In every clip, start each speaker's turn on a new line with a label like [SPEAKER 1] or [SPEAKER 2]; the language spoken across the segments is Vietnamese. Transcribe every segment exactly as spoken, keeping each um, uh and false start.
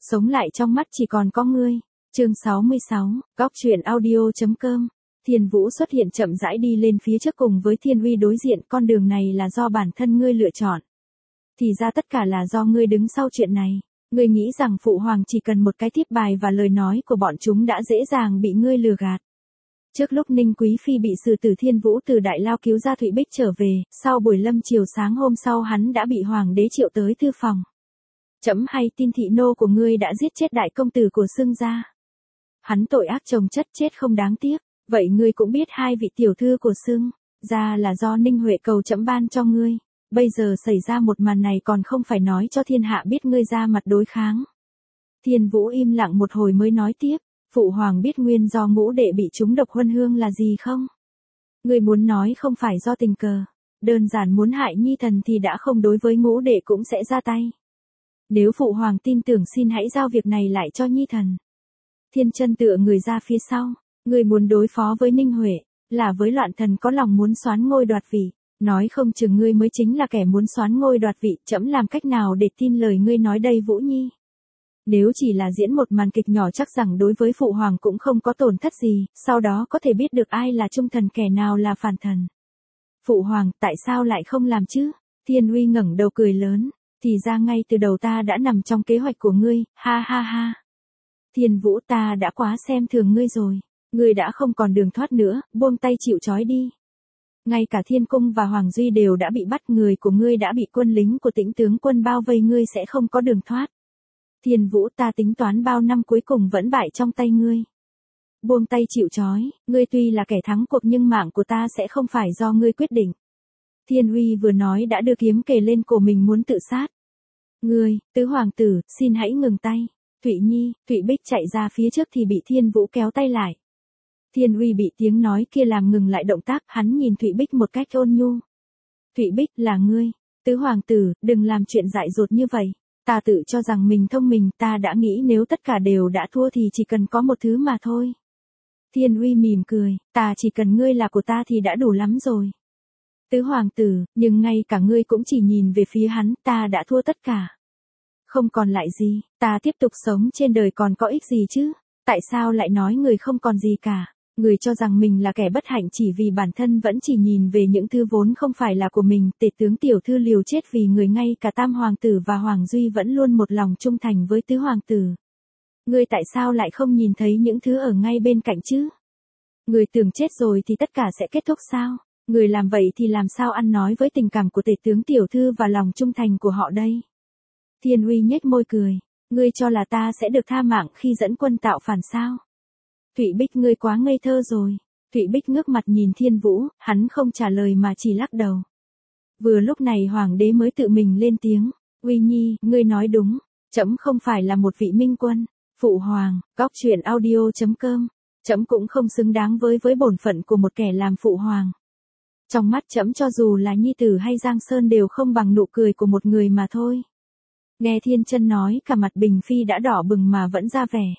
[SPEAKER 1] Sống lại trong mắt chỉ còn có ngươi. Chương sáu mươi sáu, góc truyện audio.com. Thiên Vũ xuất hiện chậm rãi đi lên phía trước cùng với Thiên Uy đối diện, con đường này là do bản thân ngươi lựa chọn. Thì ra tất cả là do ngươi đứng sau chuyện này. Ngươi nghĩ rằng Phụ Hoàng chỉ cần một cái tiếp bài và lời nói của bọn chúng đã dễ dàng bị ngươi lừa gạt. Trước lúc Ninh Quý Phi bị Sử Tử Thiên Vũ từ Đại Lao cứu ra Thụy Bích trở về, sau buổi lâm chiều sáng hôm sau hắn đã bị Hoàng đế triệu tới thư phòng. Trẫm hay tin thị nô của ngươi đã giết chết đại công tử của Xương gia. Hắn tội ác chồng chất chết không đáng tiếc, vậy ngươi cũng biết hai vị tiểu thư của Xương gia là do Ninh Huệ cầu trẫm ban cho ngươi. Bây giờ xảy ra một màn này còn không phải nói cho thiên hạ biết ngươi ra mặt đối kháng. Thiên Vũ im lặng một hồi mới nói tiếp, Phụ Hoàng biết nguyên do ngũ đệ bị trúng độc huân hương là gì không? Ngươi muốn nói không phải do tình cờ, đơn giản muốn hại Nhi thần thì đã không đối với ngũ đệ cũng sẽ ra tay. Nếu Phụ Hoàng tin tưởng xin hãy giao việc này lại cho Nhi thần. Thiên Chân tựa người ra phía sau, ngươi muốn đối phó với Ninh Huệ, là với loạn thần có lòng muốn soán ngôi đoạt vị. Nói không chừng ngươi mới chính là kẻ muốn soán ngôi đoạt vị, trẫm làm cách nào để tin lời ngươi nói đây Vũ Nhi? Nếu chỉ là diễn một màn kịch nhỏ chắc rằng đối với Phụ Hoàng cũng không có tổn thất gì, sau đó có thể biết được ai là trung thần kẻ nào là phản thần. Phụ Hoàng, tại sao lại không làm chứ? Thiên Uy ngẩng đầu cười lớn, thì ra ngay từ đầu ta đã nằm trong kế hoạch của ngươi, ha ha ha. Thiên Vũ, ta đã quá xem thường ngươi rồi, ngươi đã không còn đường thoát nữa, buông tay chịu trói đi. Ngay cả Thiên Cung và Hoàng Duy đều đã bị bắt, người của ngươi đã bị quân lính của Tĩnh tướng quân bao vây, ngươi sẽ không có đường thoát. Thiên Vũ, ta tính toán bao năm cuối cùng vẫn bại trong tay ngươi. Buông tay chịu trói, ngươi tuy là kẻ thắng cuộc nhưng mạng của ta sẽ không phải do ngươi quyết định. Thiên Uy vừa nói đã đưa kiếm kề lên cổ mình muốn tự sát. Ngươi, tứ hoàng tử, xin hãy ngừng tay. Thụy Nhi, Thụy Bích chạy ra phía trước thì bị Thiên Vũ kéo tay lại. Thiên Uy bị tiếng nói kia làm ngừng lại động tác, hắn nhìn Thụy Bích một cách ôn nhu. Thụy Bích, là ngươi, tứ hoàng tử, đừng làm chuyện dại dột như vậy. Ta tự cho rằng mình thông minh, ta đã nghĩ nếu tất cả đều đã thua thì chỉ cần có một thứ mà thôi. Thiên Uy mỉm cười, ta chỉ cần ngươi là của ta thì đã đủ lắm rồi. Tứ hoàng tử, nhưng ngay cả ngươi cũng chỉ nhìn về phía hắn, ta đã thua tất cả. Không còn lại gì, ta tiếp tục sống trên đời còn có ích gì chứ? Tại sao lại nói người không còn gì cả? Người cho rằng mình là kẻ bất hạnh chỉ vì bản thân vẫn chỉ nhìn về những thứ vốn không phải là của mình. Tể tướng tiểu thư liều chết vì người, ngay cả tam hoàng tử và Hoàng Duy vẫn luôn một lòng trung thành với tứ hoàng tử. Ngươi tại sao lại không nhìn thấy những thứ ở ngay bên cạnh chứ? Người tưởng chết rồi thì tất cả sẽ kết thúc sao? Người làm vậy thì làm sao ăn nói với tình cảm của tể tướng tiểu thư và lòng trung thành của họ đây? Thiên Uy nhếch môi cười, ngươi cho là ta sẽ được tha mạng khi dẫn quân tạo phản sao? Thụy Bích, ngươi quá ngây thơ rồi. Thụy Bích ngước mặt nhìn Thiên Vũ, hắn không trả lời mà chỉ lắc đầu. Vừa lúc này Hoàng đế mới tự mình lên tiếng, Uy Nhi, ngươi nói đúng, trẫm không phải là một vị minh quân. Phụ Hoàng, góc truyện audio.com, trẫm cũng không xứng đáng với với bổn phận của một kẻ làm Phụ Hoàng. Trong mắt trẫm cho dù là Nhi Tử hay Giang Sơn đều không bằng nụ cười của một người mà thôi. Nghe Thiên Chân nói, cả mặt Bình Phi đã đỏ bừng mà vẫn ra vẻ.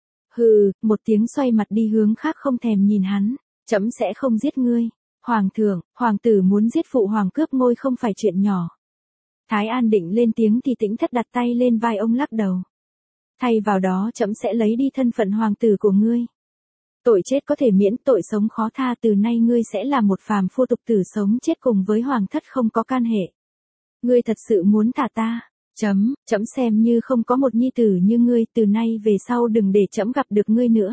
[SPEAKER 1] Hừ, một tiếng xoay mặt đi hướng khác không thèm nhìn hắn, trẫm sẽ không giết ngươi. Hoàng thượng, hoàng tử muốn giết Phụ Hoàng cướp ngôi không phải chuyện nhỏ. Thái An định lên tiếng thì Tĩnh Thất đặt tay lên vai ông lắc đầu. Thay vào đó trẫm sẽ lấy đi thân phận hoàng tử của ngươi. Tội chết có thể miễn, tội sống khó tha, từ nay ngươi sẽ là một phàm phu tục tử sống chết cùng với hoàng thất không có can hệ. Ngươi thật sự muốn thả ta? Chấm, trẫm xem như không có một nhi tử như ngươi, từ nay về sau đừng để trẫm gặp được ngươi nữa.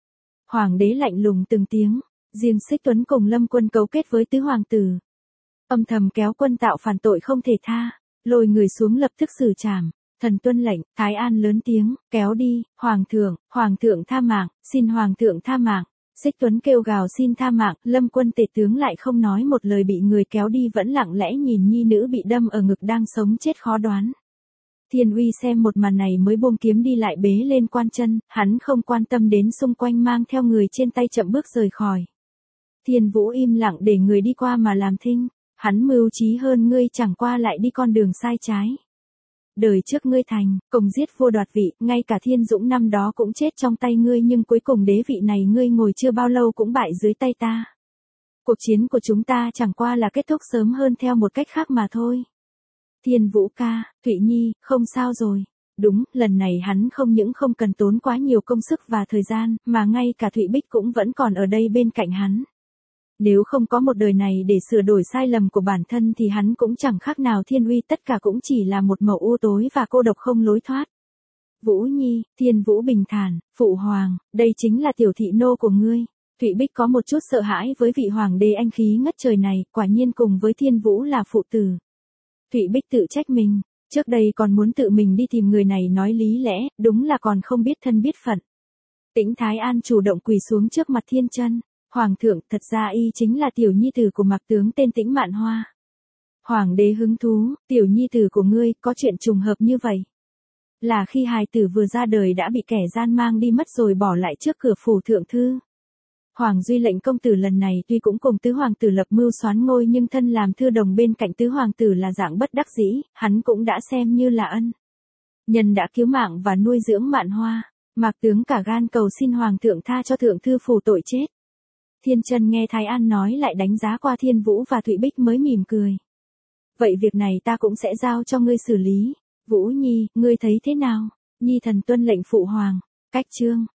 [SPEAKER 1] Hoàng đế lạnh lùng từng tiếng, riêng Xích Tuấn cùng Lâm Quân cấu kết với tứ hoàng tử. Âm thầm kéo quân tạo phản tội không thể tha, lôi người xuống lập tức xử trảm. Thần tuân lệnh, Thái An lớn tiếng, kéo đi, hoàng thượng, hoàng thượng tha mạng, xin hoàng thượng tha mạng. Xích Tuấn kêu gào xin tha mạng, Lâm Quân tể tướng lại không nói một lời, bị người kéo đi vẫn lặng lẽ nhìn nhi nữ bị đâm ở ngực đang sống chết khó đoán. Thiên Uy xem một màn này mới buông kiếm đi lại bế lên quan chân, hắn không quan tâm đến xung quanh, mang theo người trên tay chậm bước rời khỏi. Thiên Vũ im lặng để người đi qua mà làm thinh, hắn mưu trí hơn ngươi, chẳng qua lại đi con đường sai trái. Đời trước ngươi thành công giết vua đoạt vị, ngay cả Thiên Dũng năm đó cũng chết trong tay ngươi, nhưng cuối cùng đế vị này ngươi ngồi chưa bao lâu cũng bại dưới tay ta. Cuộc chiến của chúng ta chẳng qua là kết thúc sớm hơn theo một cách khác mà thôi. Thiên Vũ ca, Thụy Nhi, không sao rồi. Đúng, lần này hắn không những không cần tốn quá nhiều công sức và thời gian, mà ngay cả Thụy Bích cũng vẫn còn ở đây bên cạnh hắn. Nếu không có một đời này để sửa đổi sai lầm của bản thân thì hắn cũng chẳng khác nào Thiên Uy, tất cả cũng chỉ là một màu u tối và cô độc không lối thoát. Vũ Nhi, Thiên Vũ bình thản, phụ hoàng, đây chính là tiểu thị nô của ngươi. Thụy Bích có một chút sợ hãi với vị hoàng đế anh khí ngất trời này, quả nhiên cùng với Thiên Vũ là phụ tử. Thụy Bích tự trách mình, trước đây còn muốn tự mình đi tìm người này nói lý lẽ, đúng là còn không biết thân biết phận. Tĩnh Thái An chủ động quỳ xuống trước mặt Thiên Chân. Hoàng thượng, thật ra y chính là tiểu nhi tử của Mạc tướng tên Tĩnh Mạn Hoa. Hoàng đế hứng thú, tiểu nhi tử của ngươi, có chuyện trùng hợp như vậy. Là khi hài tử vừa ra đời đã bị kẻ gian mang đi mất rồi bỏ lại trước cửa phủ thượng thư. Hoàng Duy lệnh công tử lần này tuy cũng cùng tứ hoàng tử lập mưu soán ngôi nhưng thân làm thư đồng bên cạnh tứ hoàng tử là dạng bất đắc dĩ, hắn cũng đã xem như là ân nhân đã cứu mạng và nuôi dưỡng Mạn Hoa. Mạc tướng cả gan cầu xin hoàng thượng tha cho thượng thư phủ tội chết. Thiên Chân nghe Thái An nói lại đánh giá qua Thiên Vũ và Thụy Bích mới mỉm cười. Vậy việc này ta cũng sẽ giao cho ngươi xử lý. Vũ Nhi, ngươi thấy thế nào? Nhi thần tuân lệnh phụ hoàng. Cách chương